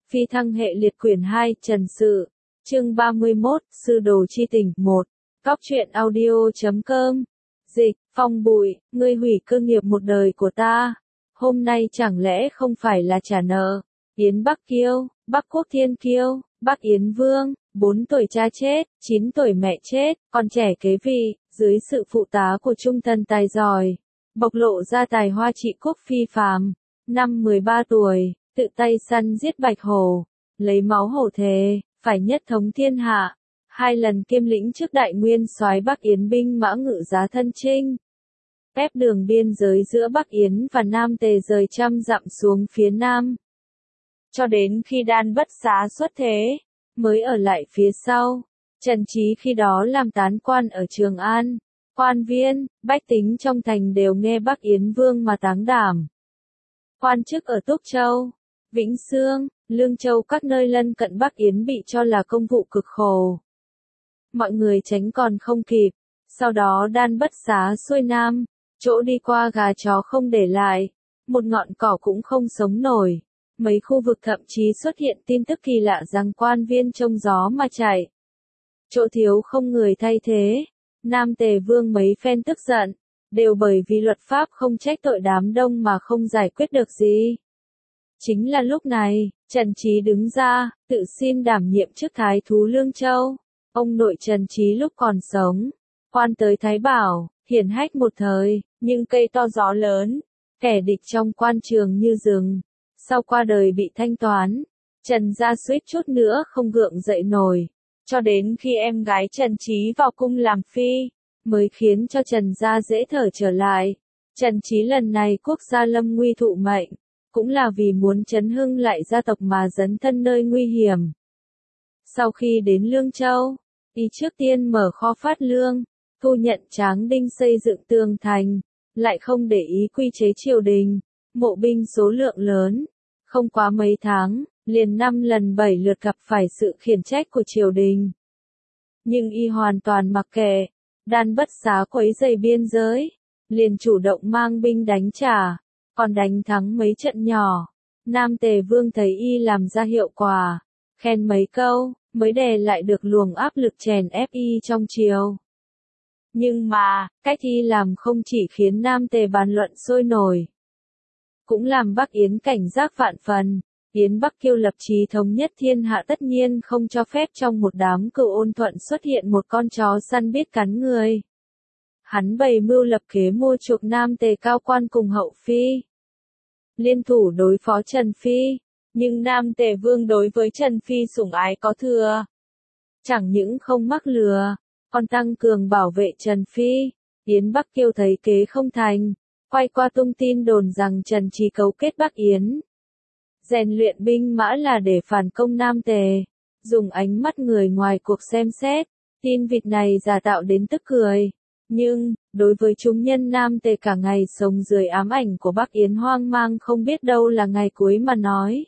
Phi thăng hệ liệt quyển 2, Trần Sự, chương 31, Sư đồ chi tình, 1. Góc truyện audio.com. Dịch, Phong Bụi, ngươi hủy cơ nghiệp một đời của ta. Hôm nay chẳng lẽ không phải là trả nợ? Yến Bắc Kiêu, Bắc Quốc Thiên Kiêu, Bắc Yến Vương, 4 tuổi cha chết, 9 tuổi mẹ chết, con trẻ kế vị, dưới sự phụ tá của trung thần tài giỏi, bộc lộ ra tài hoa trị quốc phi phàm. Năm 13 tuổi, tự tay săn giết bạch hổ, lấy máu hổ thề, phải nhất thống thiên hạ. 2 lần kiêm lĩnh trước đại nguyên soái Bắc Yến binh mã ngự giá thân chinh, ép đường biên giới giữa Bắc Yến và Nam Tề rời trăm dặm xuống phía nam. Cho đến khi Đan Bất Xá xuất thế, mới ở lại phía sau. Trần Trí khi đó làm tán quan ở Trường An, quan viên, bách tính trong thành đều nghe Bắc Yến Vương mà táng đảm. Quan chức ở Túc Châu, Vĩnh Xương, Lương Châu các nơi lân cận Bắc Yến bị cho là công vụ cực khổ. Mọi người tránh còn không kịp, sau đó Đan Bất Xá xuôi nam, chỗ đi qua gà chó không để lại, một ngọn cỏ cũng không sống nổi. Mấy khu vực thậm chí xuất hiện tin tức kỳ lạ rằng quan viên trông gió mà chạy. Chỗ thiếu không người thay thế. Nam Tề Vương mấy phen tức giận, đều bởi vì luật pháp không trách tội đám đông mà không giải quyết được gì. Chính là lúc này, Trần Trí đứng ra, tự xin đảm nhiệm chức Thái thú Lương Châu. Ông nội Trần Trí lúc còn sống, quan tới Thái Bảo, hiển hách một thời, nhưng cây to gió lớn, kẻ địch trong quan trường như rừng. Sau qua đời bị thanh toán, Trần gia suýt chút nữa không gượng dậy nổi, cho đến khi em gái Trần Trí vào cung làm phi, mới khiến cho Trần gia dễ thở trở lại. Trần Trí lần này quốc gia lâm nguy thụ mệnh, cũng là vì muốn chấn hưng lại gia tộc mà dấn thân nơi nguy hiểm. Sau khi đến Lương Châu, y trước tiên mở kho phát lương, thu nhận Tráng Đinh xây dựng tường thành, lại không để ý quy chế triều đình, mộ binh số lượng lớn. Không quá mấy tháng, liền 5 lần 7 lượt gặp phải sự khiển trách của triều đình. Nhưng y hoàn toàn mặc kệ, Đan Bất Xá quấy rầy biên giới, liền chủ động mang binh đánh trả, còn đánh thắng mấy trận nhỏ. Nam Tề Vương thấy y làm ra hiệu quả, khen mấy câu, mới đè lại được luồng áp lực chèn ép y trong triều. Nhưng mà, cách y làm không chỉ khiến Nam Tề bàn luận sôi nổi, cũng làm Bắc Yến cảnh giác vạn phần. Yến Bắc Kiêu lập chí thống nhất thiên hạ tất nhiên không cho phép trong một đám cừu ôn thuận xuất hiện một con chó săn biết cắn người. Hắn bày mưu lập kế mua chuộc Nam Tề cao quan cùng hậu phi, liên thủ đối phó Trần Phi, nhưng Nam Tề Vương đối với Trần Phi sủng ái có thừa. Chẳng những không mắc lừa, còn tăng cường bảo vệ Trần Phi. Yến Bắc Kiêu thấy kế không thành, quay qua tung tin đồn rằng Trần Trí cấu kết Bắc Yến, rèn luyện binh mã là để phản công Nam Tề, dùng ánh mắt người ngoài cuộc xem xét. Tin vịt này giả tạo đến tức cười, nhưng đối với chúng nhân Nam Tề cả ngày sống dưới ám ảnh của Bắc Yến hoang mang không biết đâu là ngày cuối mà nói.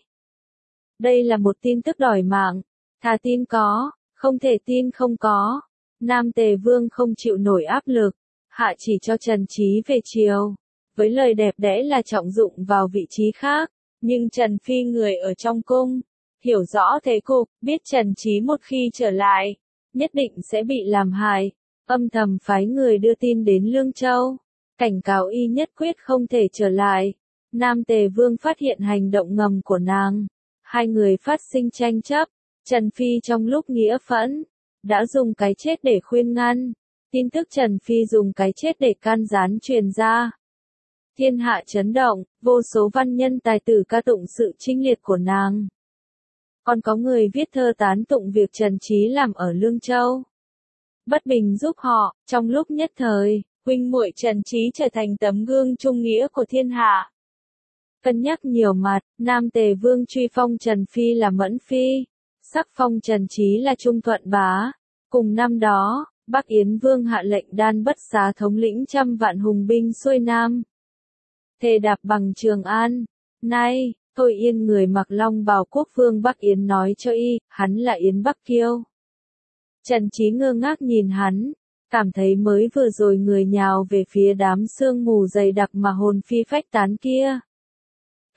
Đây là một tin tức đòi mạng, thà tin có, không thể tin không có. Nam Tề Vương không chịu nổi áp lực, hạ chỉ cho Trần Trí về triều, với lời đẹp đẽ là trọng dụng vào vị trí khác. Nhưng Trần Phi người ở trong cung, hiểu rõ thế cục, biết Trần Trí một khi trở lại, nhất định sẽ bị làm hại, âm thầm phái người đưa tin đến Lương Châu, cảnh cáo y nhất quyết không thể trở lại. Nam Tề Vương phát hiện hành động ngầm của nàng, 2 người phát sinh tranh chấp. Trần Phi trong lúc nghĩa phẫn, đã dùng cái chết để khuyên ngăn. Tin tức Trần Phi dùng cái chết để can gián truyền ra, thiên hạ chấn động, vô số văn nhân tài tử ca tụng sự chinh liệt của nàng. Còn có người viết thơ tán tụng việc Trần Trí làm ở Lương Châu, bất bình giúp họ. Trong lúc nhất thời, huynh muội Trần Trí trở thành tấm gương trung nghĩa của thiên hạ. Cân nhắc nhiều mặt, Nam Tề Vương truy phong Trần Phi là Mẫn Phi, sắc phong Trần Trí là Trung Thuận Bá. Cùng năm đó, Bắc Yến Vương hạ lệnh Đan Bất Xá thống lĩnh trăm vạn hùng binh xuôi nam, thề đạp bằng Trường An. Nay, Thôi Yên người mặc long bào quốc vương Bắc Yến nói cho y, hắn là Yến Bắc Kiêu. Trần Trí ngơ ngác nhìn hắn, cảm thấy mới vừa rồi người nhào về phía đám sương mù dày đặc mà hồn phi phách tán kia.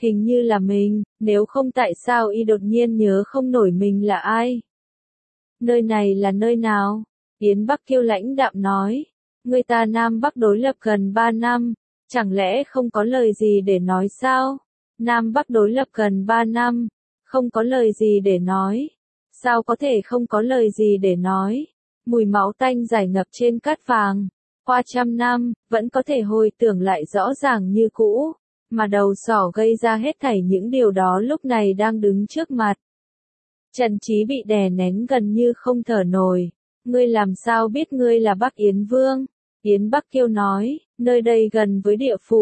Hình như là mình, nếu không tại sao y đột nhiên nhớ không nổi mình là ai. Nơi này là nơi nào? Yến Bắc Kiêu lãnh đạm nói. Người ta Nam Bắc đối lập gần 3 năm, chẳng lẽ không có lời gì để nói sao? Nam Bắc đối lập gần 3 năm, không có lời gì để nói. Sao có thể không có lời gì để nói? Mùi máu tanh giải ngập trên cát vàng. Qua trăm năm, vẫn có thể hồi tưởng lại rõ ràng như cũ, mà đầu sỏ gây ra hết thảy những điều đó lúc này đang đứng trước mặt. Trần Chí bị đè nén gần như không thở nổi. Ngươi làm sao biết ngươi là Bắc Yến Vương? Yến Bắc Kiêu nói, nơi đây gần với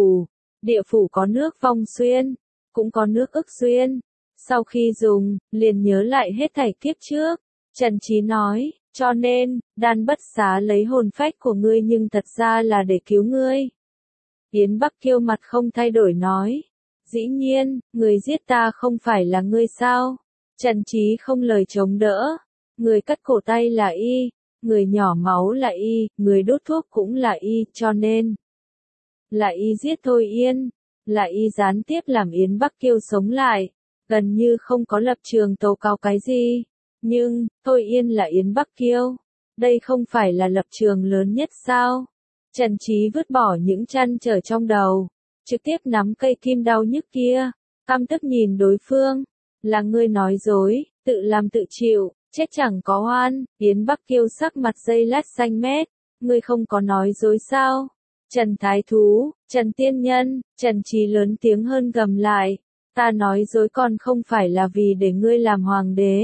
địa phủ có nước Vong Xuyên, cũng có nước Ức Xuyên. Sau khi dùng, liền nhớ lại hết thảy kiếp trước. Trần Chí nói, cho nên, Đan Bất Xá lấy hồn phách của ngươi nhưng thật ra là để cứu ngươi. Yến Bắc Kiêu mặt không thay đổi nói, dĩ nhiên, người giết ta không phải là ngươi sao? Trần Chí không lời chống đỡ, người cắt cổ tay là y, người nhỏ máu là y, người đốt thuốc cũng là y, cho nên là y giết Thôi Yên, là y gián tiếp làm Yến Bắc Kiêu sống lại, gần như không có lập trường tố cáo cái gì. Nhưng, Thôi Yên là Yến Bắc Kiêu, đây không phải là lập trường lớn nhất sao? Trần Chí vứt bỏ những trăn trở trong đầu, trực tiếp nắm cây kim đau nhức kia, căm tức nhìn đối phương, là ngươi nói dối, tự làm tự chịu, chết chẳng có oan. Yến Bắc Kiêu sắc mặt dây lát xanh mét, ngươi không có nói dối sao? Trần Thái Thú, Trần Tiên Nhân, Trần Chí lớn tiếng hơn gầm lại, ta nói dối còn không phải là vì để ngươi làm hoàng đế.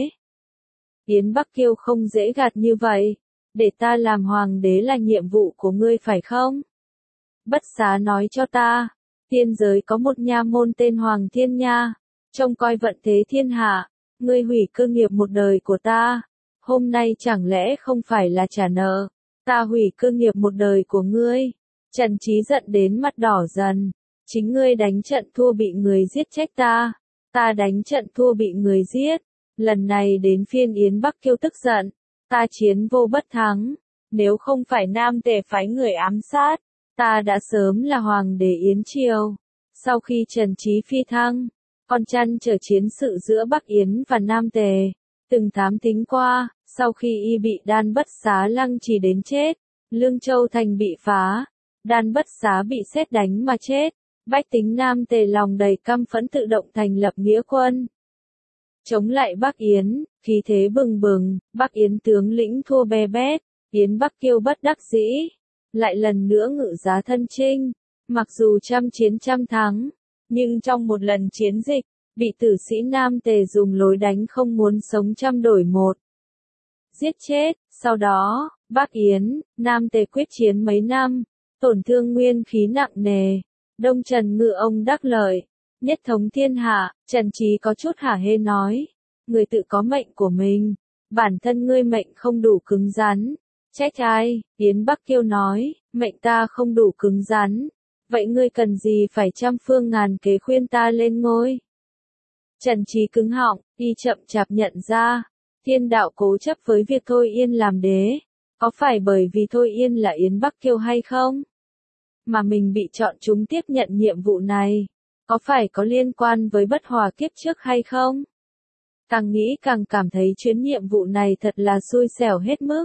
Yến Bắc Kiêu không dễ gạt như vậy, để ta làm hoàng đế là nhiệm vụ của ngươi phải không? Bất Xá nói cho ta, tiên giới có một nha môn tên Hoàng Thiên Nha, trông coi vận thế thiên hạ, ngươi hủy cơ nghiệp một đời của ta, hôm nay chẳng lẽ không phải là trả nợ, ta hủy cơ nghiệp một đời của ngươi. Trần Chí giận đến mặt đỏ dần, chính ngươi đánh trận thua bị người giết trách ta, ta đánh trận thua bị người giết, lần này đến phiên Yến Bắc Kiêu tức giận, ta chiến vô bất thắng, nếu không phải Nam Tề phái người ám sát, ta đã sớm là hoàng đế Yến Triều. Sau khi Trần Chí phi thăng, còn trăn trở chiến sự giữa Bắc Yến và Nam Tề, từng thám tính qua, sau khi y bị Đan Bất Xá lăng trì đến chết, Lương Châu thành bị phá, Đan Bất Xá bị sét đánh mà chết, bách tính Nam Tề lòng đầy căm phẫn tự động thành lập nghĩa quân. Chống lại Bắc Yến, khí thế bừng bừng, Bắc Yến tướng lĩnh thua be bét, Yến Bắc Kiêu bất đắc dĩ, lại lần nữa ngự giá thân chinh, mặc dù trăm chiến trăm thắng, nhưng trong một lần chiến dịch, bị tử sĩ Nam Tề dùng lối đánh không muốn sống trăm đổi một. Giết chết, sau đó, Bắc Yến, Nam Tề quyết chiến mấy năm, tổn thương nguyên khí nặng nề, Đông Trần Ngự ông đắc lợi, nhất thống thiên hạ. Trần Chí có chút hả hê nói, người tự có mệnh của mình, bản thân ngươi mệnh không đủ cứng rắn. Trách ai? Yến Bắc Kiêu nói, mệnh ta không đủ cứng rắn, vậy ngươi cần gì phải trăm phương ngàn kế khuyên ta lên ngôi? Trần Chí cứng họng, y chậm chạp nhận ra, thiên đạo cố chấp với việc Thôi Yên làm đế, có phải bởi vì Thôi Yên là Yến Bắc Kiêu hay không? Mà mình bị chọn chúng tiếp nhận nhiệm vụ này, có phải có liên quan với bất hòa kiếp trước hay không? Càng nghĩ càng cảm thấy chuyến nhiệm vụ này thật là xui xẻo hết mức.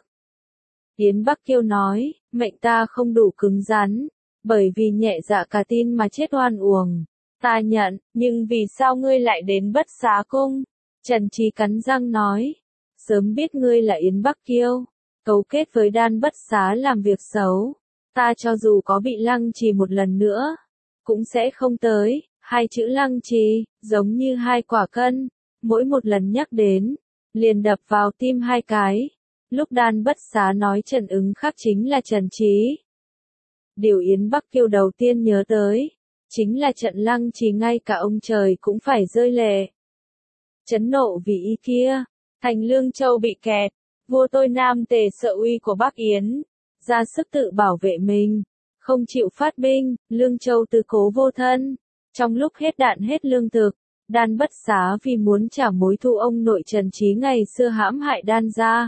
Yến Bắc Kiêu nói, mệnh ta không đủ cứng rắn, bởi vì nhẹ dạ cả tin mà chết oan uổng. Ta nhận, nhưng vì sao ngươi lại đến Bất Xá Cung? Trần Chí cắn răng nói, sớm biết ngươi là Yến Bắc Kiêu, cấu kết với Đan Bất Xá làm việc xấu, ta cho dù có bị lăng trì một lần nữa, cũng sẽ không tới. Hai chữ lăng trì, giống như hai quả cân, mỗi một lần nhắc đến, liền đập vào tim hai cái. Lúc Đan Bất Xá nói Trần Ứng Khắc chính là Trần Chí. Điều Yến Bắc Kiêu đầu tiên nhớ tới, chính là trận lăng trì ngay cả ông trời cũng phải rơi lệ. Chấn nộ vì ý kia, thành Lương Châu bị kẹt, vua tôi Nam Tề sợ uy của Bắc Yến, ra sức tự bảo vệ mình, không chịu phát binh, Lương Châu tư cố vô thân. Trong lúc hết đạn hết lương thực, Đan Bất Xá vì muốn trả mối thù ông nội Trần Chí ngày xưa hãm hại Đan gia,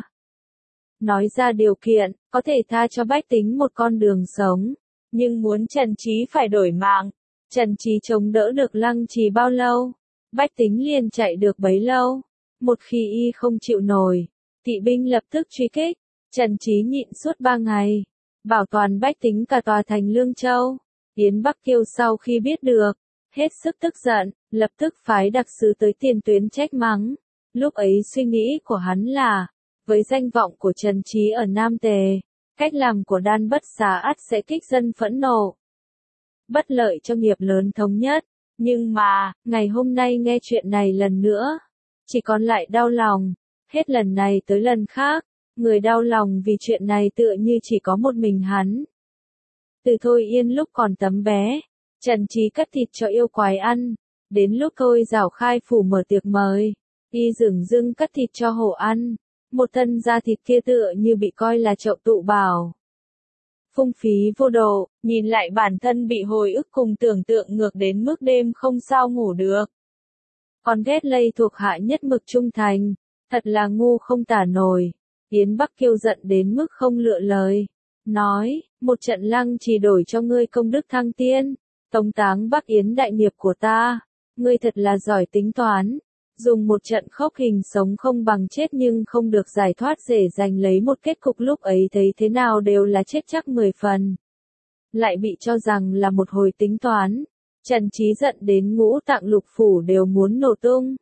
nói ra điều kiện, có thể tha cho bách tính một con đường sống, nhưng muốn Trần Chí phải đổi mạng. Trần Trí chống đỡ được Lăng Trì bao lâu, bách tính liền chạy được bấy lâu. Một khi y không chịu nổi, kỵ binh lập tức truy kích. Trần Trí nhịn suốt 3 ngày, bảo toàn bách tính cả tòa thành Lương Châu. Yến Bắc Kiêu sau khi biết được, hết sức tức giận, lập tức phái đặc sứ tới tiền tuyến trách mắng. Lúc ấy suy nghĩ của hắn là, với danh vọng của Trần Trí ở Nam Tề, cách làm của Đan Bất Xá ắt sẽ kích dân phẫn nộ, bất lợi cho nghiệp lớn thống nhất. Nhưng mà, ngày hôm nay nghe chuyện này lần nữa, chỉ còn lại đau lòng. Hết lần này tới lần khác, người đau lòng vì chuyện này tựa như chỉ có một mình hắn. Từ Thôi Yên lúc còn tấm bé, Trần Trí cắt thịt cho yêu quái ăn. Đến lúc Thôi Giảo khai phủ mở tiệc mời, y dửng dưng cắt thịt cho hổ ăn. Một thân da thịt kia tựa như bị coi là chậu tụ bảo. Phung phí vô độ, nhìn lại bản thân bị hồi ức cùng tưởng tượng ngược đến mức đêm không sao ngủ được. Còn ghét lây thuộc hạ nhất mực trung thành, thật là ngu không tả nổi. Yến Bắc Kiêu giận đến mức không lựa lời, nói, một trận Lăng Trì đổi cho ngươi công đức thăng tiên, tống táng Bắc Yến đại nghiệp của ta, ngươi thật là giỏi tính toán. Dùng một trận khốc hình sống không bằng chết nhưng không được giải thoát để giành lấy một kết cục lúc ấy thấy thế nào đều là chết chắc 10 phần. Lại bị cho rằng là một hồi tính toán. Trần Trí giận đến ngũ tạng lục phủ đều muốn nổ tung.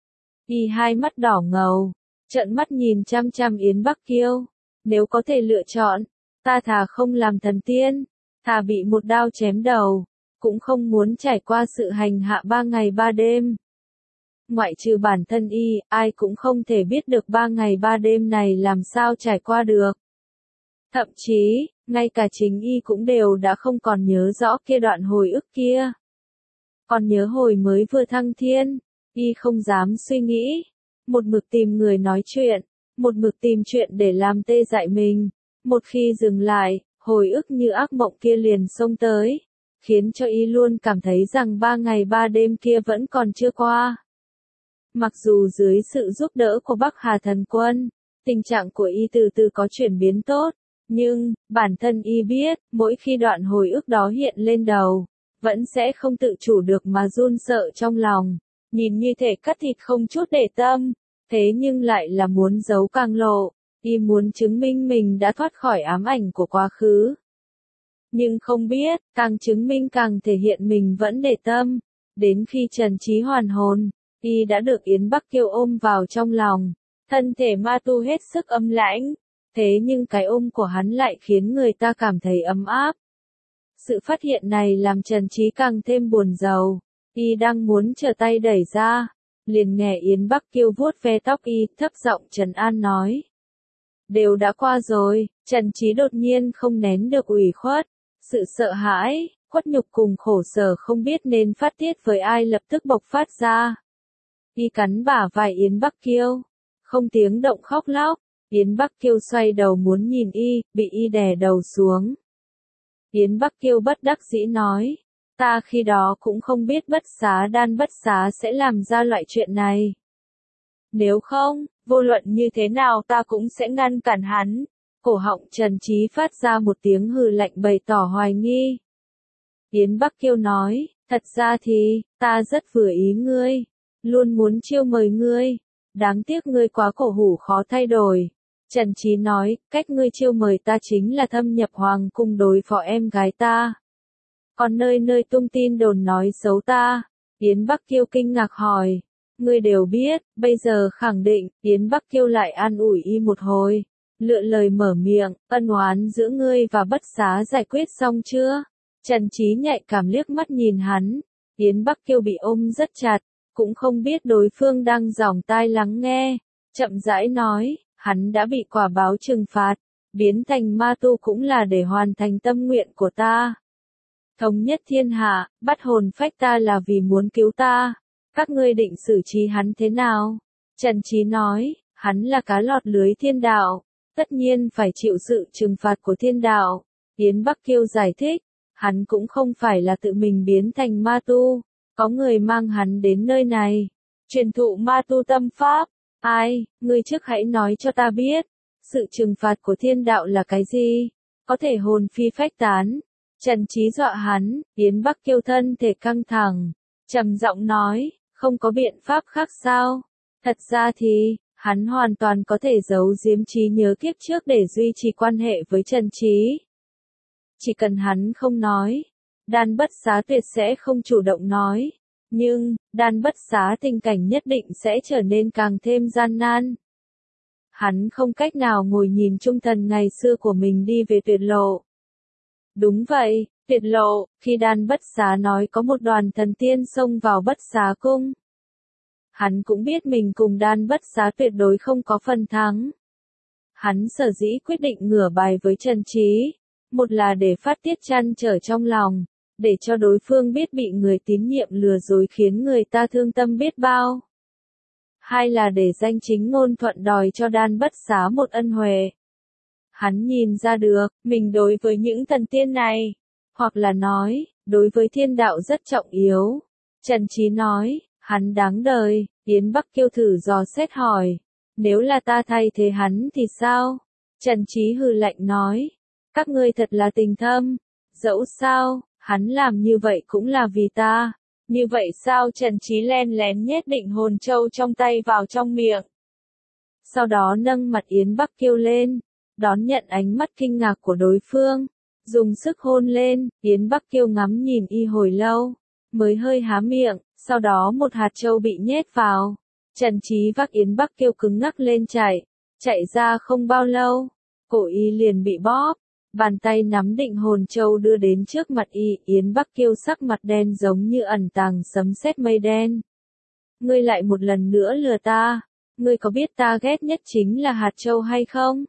Y hai mắt đỏ ngầu, trợn mắt nhìn chăm chăm Yến Bắc Kiêu. Nếu có thể lựa chọn, ta thà không làm thần tiên, thà bị một đao chém đầu, cũng không muốn trải qua sự hành hạ 3 ngày 3 đêm. Ngoại trừ bản thân y, ai cũng không thể biết được 3 ngày 3 đêm này làm sao trải qua được. Thậm chí, ngay cả chính y cũng đều đã không còn nhớ rõ kia đoạn hồi ức kia. Còn nhớ hồi mới vừa thăng thiên, y không dám suy nghĩ. Một mực tìm người nói chuyện, một mực tìm chuyện để làm tê dại mình. Một khi dừng lại, hồi ức như ác mộng kia liền xông tới, khiến cho y luôn cảm thấy rằng 3 ngày 3 đêm kia vẫn còn chưa qua. Mặc dù dưới sự giúp đỡ của Bắc Hà Thần Quân, tình trạng của y từ từ có chuyển biến tốt, nhưng, bản thân y biết, mỗi khi đoạn hồi ức đó hiện lên đầu, vẫn sẽ không tự chủ được mà run sợ trong lòng, nhìn như thể cắt thịt không chút để tâm, thế nhưng lại là muốn giấu càng lộ, y muốn chứng minh mình đã thoát khỏi ám ảnh của quá khứ. Nhưng không biết, càng chứng minh càng thể hiện mình vẫn để tâm, đến khi Trần Trí hoàn hồn. Y đã được Yến Bắc Kiêu ôm vào trong lòng, thân thể ma tu hết sức âm lãnh, thế nhưng cái ôm của hắn lại khiến người ta cảm thấy ấm áp. Sự phát hiện này làm Trần Trí càng thêm buồn rầu, y đang muốn trở tay đẩy ra, liền nghe Yến Bắc Kiêu vuốt ve tóc y, thấp giọng trấn an nói. Đều đã qua rồi. Trần Trí đột nhiên không nén được ủy khuất, sự sợ hãi, khuất nhục cùng khổ sở không biết nên phát tiết với ai lập tức bộc phát ra. Y cắn bả vai Yến Bắc Kiêu, không tiếng động khóc lóc. Yến Bắc Kiêu xoay đầu muốn nhìn y, bị y đè đầu xuống. Yến Bắc Kiêu bất đắc dĩ nói, ta khi đó cũng không biết Đan Bất Xá sẽ làm ra loại chuyện này. Nếu không, vô luận như thế nào ta cũng sẽ ngăn cản hắn. Cổ họng Trần Trí phát ra một tiếng hừ lạnh bày tỏ hoài nghi. Yến Bắc Kiêu nói, thật ra thì, ta rất vừa ý ngươi, luôn muốn chiêu mời ngươi, đáng tiếc ngươi quá cổ hủ khó thay đổi. Trần Trí nói, cách ngươi chiêu mời ta chính là thâm nhập hoàng cung đối phó em gái ta. Còn nơi nơi tung tin đồn nói xấu ta. Yến Bắc Kiêu kinh ngạc hỏi, ngươi đều biết, bây giờ khẳng định. Yến Bắc Kiêu lại an ủi y một hồi, lựa lời mở miệng, ân oán giữa ngươi và Bất Xá giải quyết xong chưa? Trần Trí nhạy cảm liếc mắt nhìn hắn, Yến Bắc Kiêu bị ôm rất chặt, cũng không biết đối phương đang dòng tai lắng nghe, chậm rãi nói, hắn đã bị quả báo trừng phạt, biến thành ma tu cũng là để hoàn thành tâm nguyện của ta. Thống nhất thiên hạ, bắt hồn phách ta là vì muốn cứu ta, các ngươi định xử trí hắn thế nào? Trần Trí nói, hắn là cá lọt lưới thiên đạo, tất nhiên phải chịu sự trừng phạt của thiên đạo. Yến Bắc Kiêu giải thích, hắn cũng không phải là tự mình biến thành ma tu, có người mang hắn đến nơi này, truyền thụ ma tu tâm pháp. Ai, ngươi trước hãy nói cho ta biết, sự trừng phạt của thiên đạo là cái gì? Có thể hồn phi phách tán, Trần Chí dọa hắn, Yến Bắc Kiêu thân thể căng thẳng, trầm giọng nói, không có biện pháp khác sao? Thật ra thì, hắn hoàn toàn có thể giấu giếm trí nhớ kiếp trước để duy trì quan hệ với Trần Chí. Chỉ cần hắn không nói, Đan Bất Xá tuyệt sẽ không chủ động nói. Nhưng, Đan Bất Xá tình cảnh nhất định sẽ trở nên càng thêm gian nan. Hắn không cách nào ngồi nhìn trung thần ngày xưa của mình đi về tuyệt lộ. Đúng vậy, tuyệt lộ, khi Đan Bất Xá nói có một đoàn thần tiên xông vào Bất Xá cung. Hắn cũng biết mình cùng Đan Bất Xá tuyệt đối không có phần thắng. Hắn sở dĩ quyết định ngửa bài với Trần Chí, một là để phát tiết trăn trở trong lòng, để cho đối phương biết bị người tín nhiệm lừa dối khiến người ta thương tâm biết bao. Hai là để danh chính ngôn thuận đòi cho Đan Bất Xá một ân huệ. Hắn nhìn ra được, mình đối với những thần tiên này, hoặc là nói, đối với thiên đạo rất trọng yếu. Trần Chí nói, hắn đáng đời, Yến Bắc Kiêu thử dò xét hỏi, nếu là ta thay thế hắn thì sao? Trần Chí hừ lạnh nói, các ngươi thật là tình thâm, dẫu sao, hắn làm như vậy cũng là vì ta. Như vậy sao? Trần Chí len lén nhét định hồn châu trong tay vào trong miệng. Sau đó nâng mặt Yến Bắc Kiêu lên, đón nhận ánh mắt kinh ngạc của đối phương, dùng sức hôn lên. Yến Bắc Kiêu ngắm nhìn y hồi lâu, mới hơi há miệng, sau đó một hạt châu bị nhét vào. Trần Chí vác Yến Bắc Kiêu cứng ngắc lên chạy ra không bao lâu, cổ y liền bị bóp. Bàn tay nắm định hồn châu đưa đến trước mặt y, Yến Bắc Kiêu sắc mặt đen giống như ẩn tàng sấm sét mây đen. Ngươi lại một lần nữa lừa ta, ngươi có biết ta ghét nhất chính là hạt châu hay không?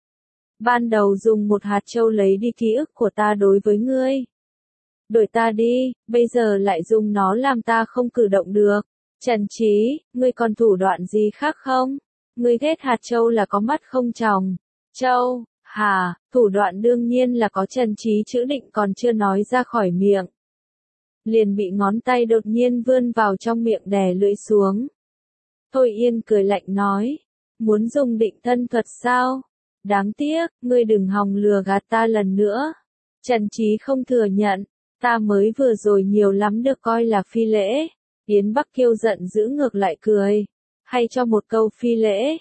Ban đầu dùng một hạt châu lấy đi ký ức của ta đối với ngươi. Đổi ta đi, bây giờ lại dùng nó làm ta không cử động được. Trần Chí, ngươi còn thủ đoạn gì khác không? Ngươi ghét hạt châu là có mắt không tròng. Châu. Hà, thủ đoạn đương nhiên là có. Trần Chí chữ định còn chưa nói ra khỏi miệng. Liền bị ngón tay đột nhiên vươn vào trong miệng đè lưỡi xuống. Thôi Yên cười lạnh nói, muốn dùng định thân thuật sao? Đáng tiếc, ngươi đừng hòng lừa gạt ta lần nữa. Trần Chí không thừa nhận, ta mới vừa rồi nhiều lắm được coi là phi lễ. Yến Bắc Kiêu giận dữ ngược lại cười, hay cho một câu phi lễ.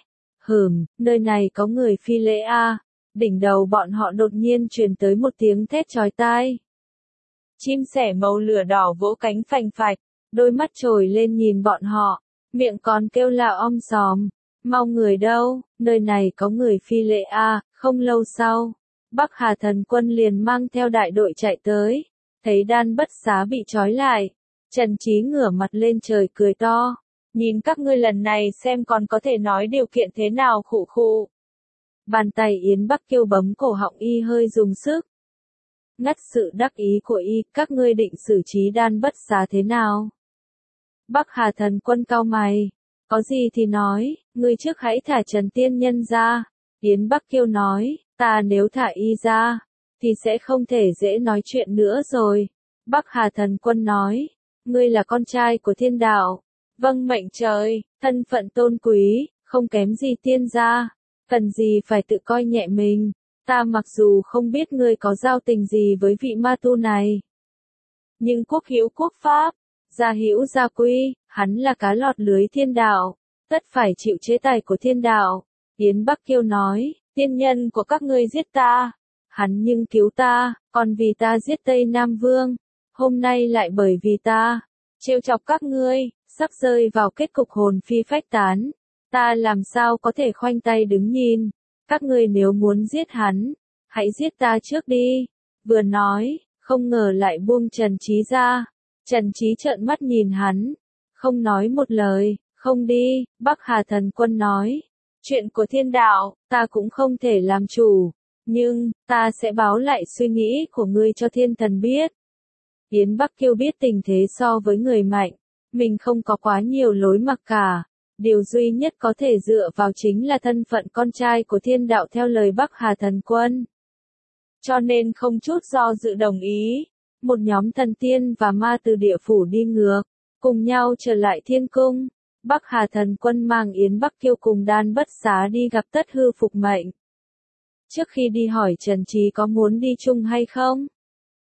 Nơi này có người phi lễ à? Đỉnh đầu bọn họ đột nhiên truyền tới một tiếng thét chói tai. Chim sẻ màu lửa đỏ vỗ cánh phành phạch, đôi mắt trồi lên nhìn bọn họ, miệng còn kêu la om sòm. Mau người đâu, nơi này có người phi lễ à? Không lâu sau, Bắc Hà Thần Quân liền mang theo đại đội chạy tới, thấy Đan Bất Xá bị trói lại. Trần Chí ngửa mặt lên trời cười to, nhìn các ngươi lần này xem còn có thể nói điều kiện thế nào. Khụ khụ. Bàn tay Yến Bắc Kiêu bấm cổ họng y hơi dùng sức. Ngắt sự đắc ý của y, các ngươi định xử trí Đan Bất Xá thế nào? Bắc Hà Thần Quân cau mày, có gì thì nói, ngươi trước hãy thả Trần Tiên Nhân ra. Yến Bắc Kiêu nói, ta nếu thả y ra, thì sẽ không thể dễ nói chuyện nữa rồi. Bắc Hà Thần Quân nói, ngươi là con trai của thiên đạo, vâng mệnh trời, thân phận tôn quý, không kém gì tiên gia. Cần gì phải tự coi nhẹ mình, ta mặc dù không biết ngươi có giao tình gì với vị ma tu này. Nhưng quốc hữu quốc pháp, gia hữu gia quy, hắn là cá lọt lưới thiên đạo, tất phải chịu chế tài của thiên đạo. Yến Bắc Kiêu nói, tiên nhân của các ngươi giết ta, hắn nhưng cứu ta, còn vì ta giết Tây Nam Vương, hôm nay lại bởi vì ta, trêu chọc các ngươi, sắp rơi vào kết cục hồn phi phách tán. Ta làm sao có thể khoanh tay đứng nhìn, các ngươi nếu muốn giết hắn, hãy giết ta trước đi. Vừa nói, không ngờ lại buông Trần Chí ra. Trần Chí trợn mắt nhìn hắn, không nói một lời, không đi. Bắc Hà Thần Quân nói, chuyện của thiên đạo, ta cũng không thể làm chủ, nhưng, ta sẽ báo lại suy nghĩ của ngươi cho thiên thần biết. Yến Bắc Kiêu biết tình thế so với người mạnh, mình không có quá nhiều lối mặc cả. Điều duy nhất có thể dựa vào chính là thân phận con trai của thiên đạo theo lời Bắc Hà Thần Quân. Cho nên không chút do dự đồng ý. Một nhóm thần tiên và ma từ địa phủ đi ngược, cùng nhau trở lại thiên cung. Bắc Hà Thần Quân mang Yến Bắc Kiêu cùng Đan Bất Xá đi gặp Tất Hư phục mệnh. Trước khi đi hỏi Trần Chí có muốn đi chung hay không?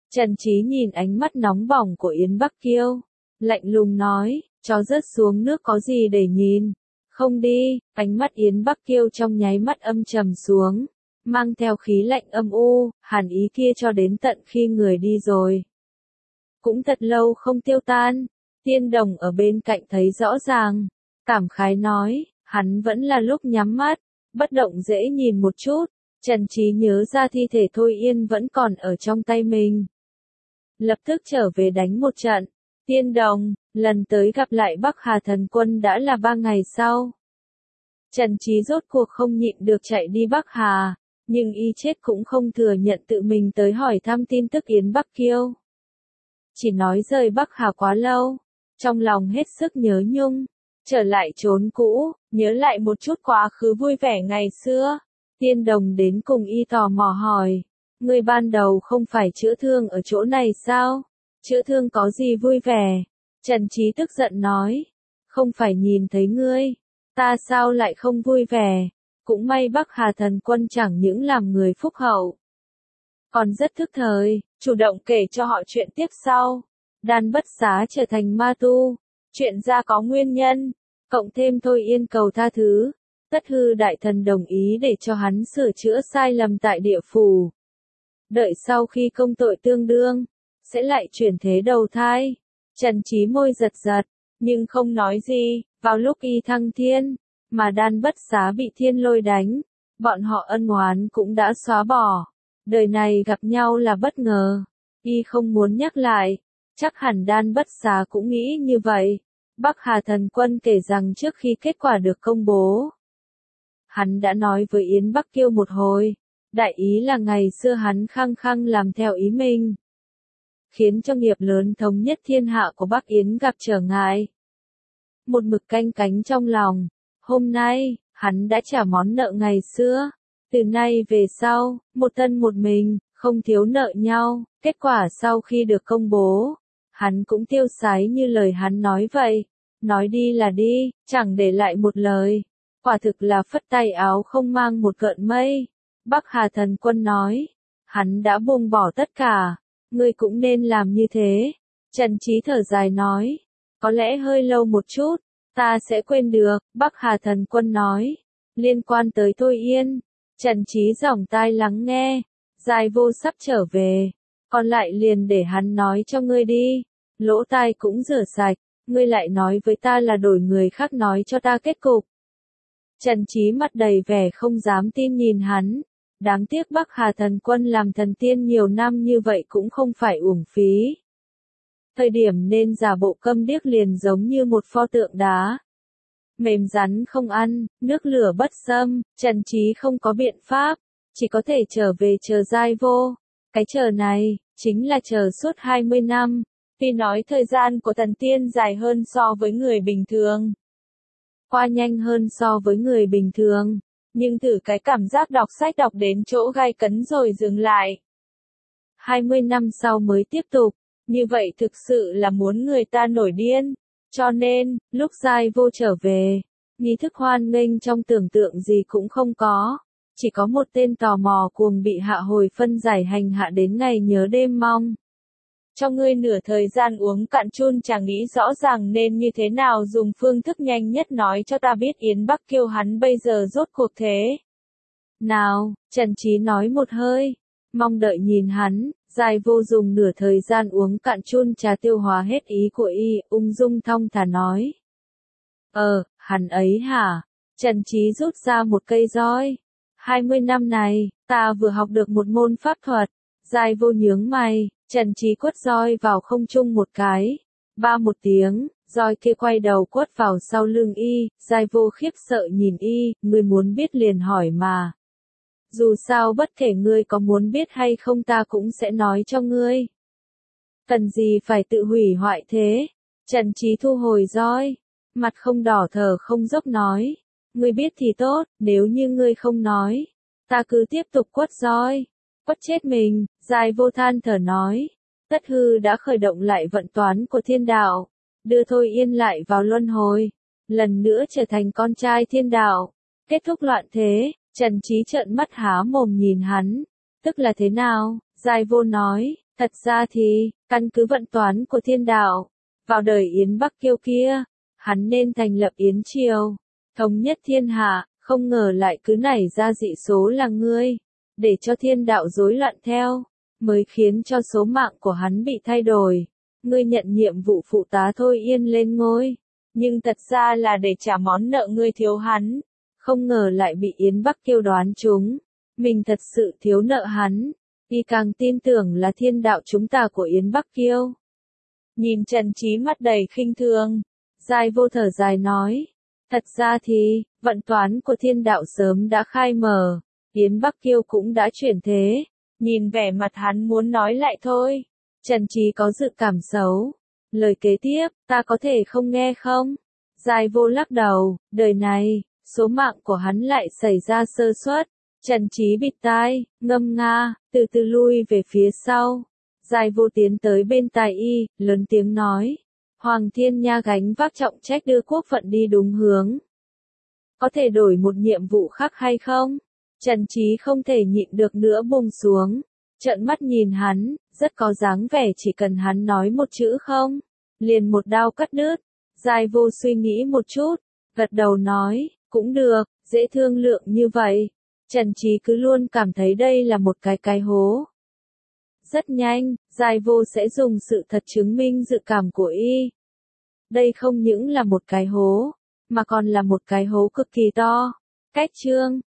Trần Trí nhìn ánh mắt nóng bỏng của Yến Bắc Kiêu, lạnh lùng nói, chó rớt xuống nước có gì để nhìn, không đi, ánh mắt Yến Bắc Kiêu trong nháy mắt âm trầm xuống, mang theo khí lạnh âm u, hàn ý kia cho đến tận khi người đi rồi. Cũng thật lâu không tiêu tan, Tiên Đồng ở bên cạnh thấy rõ ràng, cảm khái nói, hắn vẫn là lúc nhắm mắt, bất động dễ nhìn một chút, Trần Trí nhớ ra thi thể Thôi Yên vẫn còn ở trong tay mình. Lập tức trở về đánh một trận, Tiên Đồng, lần tới gặp lại Bắc Hà Thần Quân đã là 3 ngày sau. Trần Trí rốt cuộc không nhịn được chạy đi Bắc Hà, nhưng y chết cũng không thừa nhận tự mình tới hỏi thăm tin tức Yến Bắc Kiêu. Chỉ nói rời Bắc Hà quá lâu, trong lòng hết sức nhớ nhung, trở lại chốn cũ, nhớ lại một chút quá khứ vui vẻ ngày xưa. Tiên Đồng đến cùng y tò mò hỏi, ngươi ban đầu không phải chữa thương ở chỗ này sao? Chữa thương có gì vui vẻ? Trần Trí tức giận nói, không phải nhìn thấy ngươi, ta sao lại không vui vẻ? Cũng may Bắc Hà Thần Quân chẳng những làm người phúc hậu, còn rất thức thời, chủ động kể cho họ chuyện tiếp sau. Đan Bất Xá trở thành ma tu, chuyện ra có nguyên nhân, cộng thêm Thôi Yên cầu tha thứ, Tất Hư Đại Thần đồng ý để cho hắn sửa chữa sai lầm tại địa phủ. Đợi sau khi công tội tương đương, sẽ lại chuyển thế đầu thai. Trần Trí môi giật giật, nhưng không nói gì, vào lúc y thăng thiên, mà Đan Bất Xá bị thiên lôi đánh, bọn họ ân oán cũng đã xóa bỏ. Đời này gặp nhau là bất ngờ, y không muốn nhắc lại, chắc hẳn Đan Bất Xá cũng nghĩ như vậy. Bắc Hà Thần Quân kể rằng trước khi kết quả được công bố, hắn đã nói với Yến Bắc Kiêu một hồi, đại ý là ngày xưa hắn khăng khăng làm theo ý mình, khiến cho nghiệp lớn thống nhất thiên hạ của Bắc Yến gặp trở ngại. Một mực canh cánh trong lòng, hôm nay, hắn đã trả món nợ ngày xưa, từ nay về sau, một thân một mình, không thiếu nợ nhau. Kết quả sau khi được công bố, hắn cũng tiêu sái như lời hắn nói vậy, nói đi là đi, chẳng để lại một lời. Quả thực là phất tay áo không mang một gợn mây. Bắc Hà Thần Quân nói, hắn đã buông bỏ tất cả, ngươi cũng nên làm như thế. Trần Trí thở dài nói, có lẽ hơi lâu một chút, ta sẽ quên được. Bắc Hà Thần Quân nói, liên quan tới Thôi Yên, Trần Trí dòng tai lắng nghe, Giai Vô sắp trở về, còn lại liền để hắn nói cho ngươi đi, lỗ tai cũng rửa sạch, ngươi lại nói với ta là đổi người khác nói cho ta kết cục. Trần Trí mặt đầy vẻ không dám tin nhìn hắn, đáng tiếc Bắc Hà Thần Quân làm thần tiên nhiều năm như vậy cũng không phải uổng phí. Thời điểm nên giả bộ câm điếc liền giống như một pho tượng đá. Mềm rắn không ăn, nước lửa bất xâm, Trần Trí không có biện pháp, chỉ có thể trở về chờ Giai Vô. Cái chờ này, chính là chờ suốt 20 năm, tuy nói thời gian của thần tiên dài hơn so với người bình thường, qua nhanh hơn so với người bình thường, nhưng thử cái cảm giác đọc sách đọc đến chỗ gai cấn rồi dừng lại. 20 năm sau mới tiếp tục, như vậy thực sự là muốn người ta nổi điên, cho nên, lúc Giai Vô trở về, nghi thức hoan nghênh trong tưởng tượng gì cũng không có, chỉ có một tên tò mò cuồng bị hạ hồi phân giải hành hạ đến ngày nhớ đêm mong. Cho ngươi nửa thời gian uống cạn chun chả nghĩ rõ ràng nên như thế nào dùng phương thức nhanh nhất nói cho ta biết Yến Bắc Kiêu hắn bây giờ rốt cuộc thế nào. Trần Trí nói một hơi, mong đợi nhìn hắn. Giai Vô dùng nửa thời gian uống cạn chun trà tiêu hóa hết ý của y, ung dung thong thả nói. Hắn ấy hả? Trần Trí rút ra một cây roi. 20 năm này, ta vừa học được một môn pháp thuật. Giai Vô nhướng mày, Trần Trí quất roi vào không trung một cái. Ba một tiếng, roi kia quay đầu quất vào sau lưng y. Giai Vô khiếp sợ nhìn y, ngươi muốn biết liền hỏi mà. Dù sao bất kể ngươi có muốn biết hay không ta cũng sẽ nói cho ngươi. Cần gì phải tự hủy hoại thế? Trần Trí thu hồi roi, mặt không đỏ thở không dốc nói. Ngươi biết thì tốt, nếu như ngươi không nói, ta cứ tiếp tục quất roi. Quất chết mình, Giai Vô than thở nói. Tất Hư đã khởi động lại vận toán của thiên đạo, đưa Thôi Yên lại vào luân hồi, lần nữa trở thành con trai thiên đạo, kết thúc loạn thế. Trần Trí trợn mắt há mồm nhìn hắn, tức là thế nào? Giai Vô nói, Thật ra thì, căn cứ vận toán của thiên đạo, vào đời Yến Bắc Kiêu kia, hắn nên thành lập Yến Triều, thống nhất thiên hạ, không ngờ lại cứ nảy ra dị số là ngươi, để cho thiên đạo rối loạn theo, mới khiến cho số mạng của hắn bị thay đổi. Ngươi nhận nhiệm vụ phụ tá Thôi Yên lên ngôi, nhưng thật ra là để trả món nợ ngươi thiếu hắn, không ngờ lại bị Yến Bắc Kiêu đoán trúng, mình thật sự thiếu nợ hắn, y càng tin tưởng là thiên đạo chúng ta của Yến Bắc Kiêu. Nhìn Trần Chí mắt đầy khinh thường, Giai Vô thở dài nói, thật ra thì, vận toán của thiên đạo sớm đã khai mở, Yến Bắc Kiêu cũng đã chuyển thế, nhìn vẻ mặt hắn muốn nói lại thôi. Trần Chí có dự cảm xấu. Lời kế tiếp, ta có thể không nghe không? Giai Vô lắc đầu, đời này, số mạng của hắn lại xảy ra sơ suất. Trần Chí bịt tai, ngâm nga, từ từ lui về phía sau. Giai Vô tiến tới bên tai y, lớn tiếng nói. Hoàng Thiên Nha gánh vác trọng trách đưa quốc phận đi đúng hướng. Có thể đổi một nhiệm vụ khác hay không? Trần Chí không thể nhịn được nữa buông xuống. Trợn mắt nhìn hắn, rất có dáng vẻ chỉ cần hắn nói một chữ không, liền một đao cắt đứt. Giai Vô suy nghĩ một chút, gật đầu nói, cũng được, dễ thương lượng như vậy. Trần Chí cứ luôn cảm thấy đây là một cái hố. Rất nhanh, Giai Vô sẽ dùng sự thật chứng minh dự cảm của y. Đây không những là một cái hố, mà còn là một cái hố cực kỳ to. Cách chương